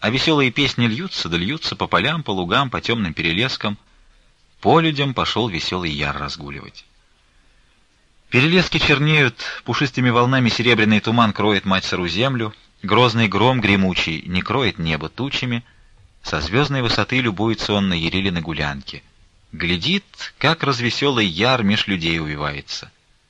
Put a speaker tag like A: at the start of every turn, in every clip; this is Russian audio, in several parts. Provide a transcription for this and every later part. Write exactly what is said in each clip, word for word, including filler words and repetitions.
A: а веселые песни льются да льются по полям, по лугам, по темным перелескам. По людям пошел веселый яр разгуливать. Перелески чернеют, пушистыми волнами серебряный туман кроет мать сыру землю, грозный гром гремучий не кроет небо тучами, со звездной высоты любуется он на Ярилины гулянки. Глядит, как развеселый яр меж людей увивается.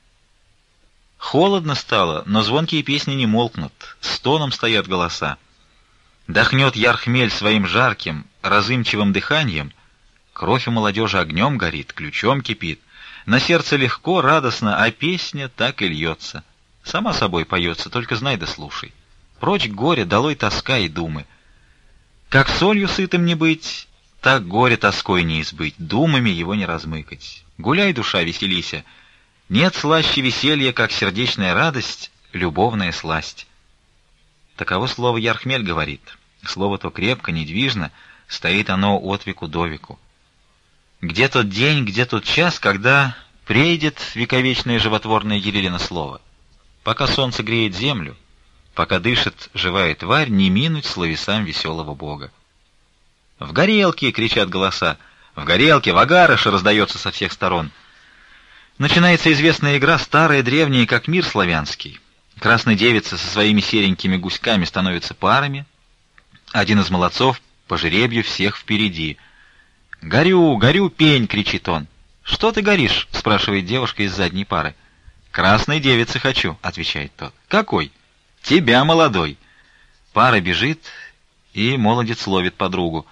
A: Холодно стало, но звонкие песни не молкнут, стоном стоят голоса. Дохнет яр хмель своим жарким, разымчивым дыханием, кровь у молодежи огнем горит, ключом кипит, на сердце легко, радостно, а песня так и льется. Сама собой поется, только знай да слушай. Прочь горе, долой тоска и думы. Как солью сытым не быть, так горе тоской не избыть, думами его не размыкать. Гуляй, душа, веселися. Нет слаще веселья, как сердечная радость, любовная сласть. Таково слово Ярхмель говорит. Слово то крепко, недвижно, стоит оно от веку до веку. Где тот день, где тот час, когда прейдет вековечное животворное Ярилино слово? Пока солнце греет землю, пока дышит живая тварь, не минуть словесам веселого бога. «В горелке!» — кричат голоса. «В горелке! В агарыше!» — раздается со всех сторон. Начинается известная игра, старая, древняя, как мир славянский. Красная девица со своими серенькими гуськами становятся парами. Один из молодцов по жеребью всех впереди. «Горю, горю, пень!» — кричит он. «Что ты горишь?» — спрашивает девушка из задней пары. «Красной девицы хочу», — отвечает тот. «Какой?» «Тебя, молодой». Пара бежит, и молодец ловит подругу.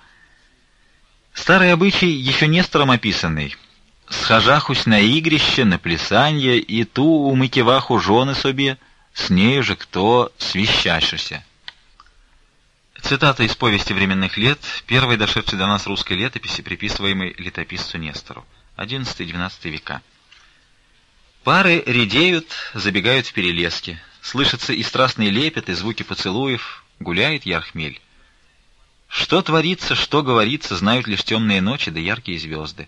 A: Старый обычай, еще Нестором описанный. «Схожахусь на игрище, на плясанье, и ту умыкиваху жены собе, с нею же кто свящашися». Цитата из «Повести временных лет», первой дошедшей до нас русской летописи, приписываемой летописцу Нестору, одиннадцатый-двенадцатый века. Пары редеют, забегают в перелески. Слышатся и страстный лепет, и звуки поцелуев. Гуляет Ярхмель. Что творится, что говорится, знают лишь темные ночи да яркие звезды.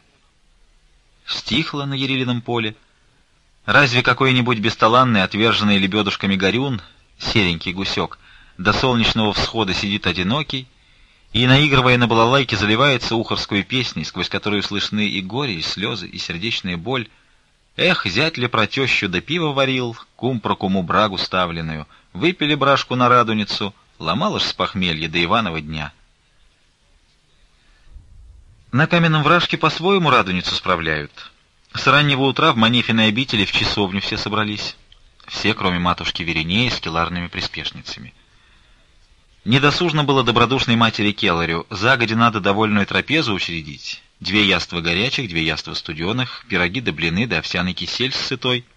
A: Стихло на Ярилином поле. Разве какой-нибудь бесталанный, отверженный лебедушками горюн, серенький гусек, до солнечного всхода сидит одинокий и, наигрывая на балалайке, заливается ухорской песней, сквозь которую слышны и горе, и слезы, и сердечная боль. Эх, зять ли про тещу да пиво варил, кум про куму брагу ставленную, выпили брашку на радуницу, ломал аж с похмелья до Иванова дня. На каменном вражке по-своему радуницу справляют. С раннего утра в Манефиной обители в часовню все собрались. Все, кроме матушки Веринеи, с келарными приспешницами. Недосужно было добродушной матери Келарю, загодя надо довольную трапезу учредить. Две яства горячих, две яства студеных, пироги да блины да овсяный кисель с сытой.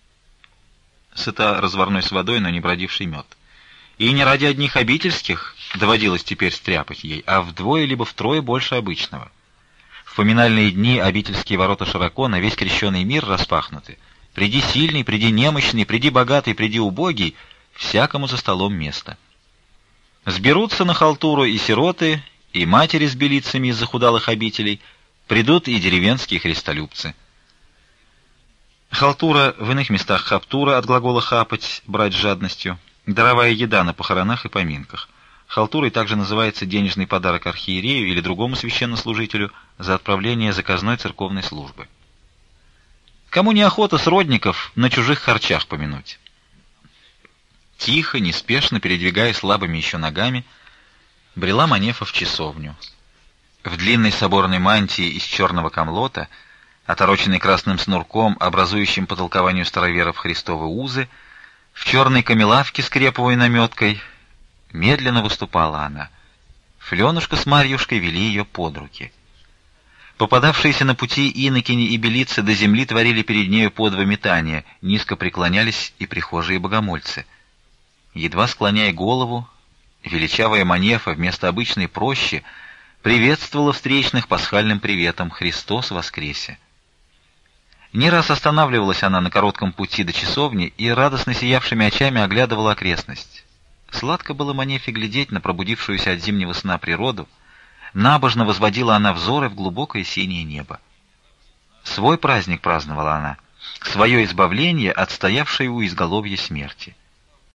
A: Сыта разварной с водой, но не бродивший мед. И не ради одних обительских доводилось теперь стряпать ей, а вдвое либо втрое больше обычного. В поминальные дни обительские ворота широко, на весь крещеный мир распахнуты. Приди сильный, приди немощный, приди богатый, приди убогий, всякому за столом место. Сберутся на халтуру и сироты, и матери с белицами из захудалых обителей, придут и деревенские христолюбцы. Халтура, в иных местах хаптура, от глагола «хапать», брать с жадностью, даровая еда на похоронах и поминках. Халтурой также называется денежный подарок архиерею или другому священнослужителю за отправление заказной церковной службы. Кому неохота сродников на чужих харчах помянуть. Тихо, неспешно, передвигая слабыми еще ногами, брела Манефа в часовню. В длинной соборной мантии из черного камлота, отороченной красным снурком, образующим по толкованию староверов Христовы узы, в черной камелавке с креповой наметкой, медленно выступала она. Фленушка с Марьюшкой вели ее под руки. Попадавшиеся на пути инокини и белицы до земли творили перед нею по два метания, низко преклонялись и прихожие богомольцы. Едва склоняя голову, величавая Манефа вместо обычной прощи приветствовала встречных пасхальным приветом: «Христос воскресе!». Не раз останавливалась она на коротком пути до часовни и радостно сиявшими очами оглядывала окрестность. Сладко было Манефе глядеть на пробудившуюся от зимнего сна природу, набожно возводила она взоры в глубокое синее небо. Свой праздник праздновала она, свое избавление от стоявшей у изголовья смерти.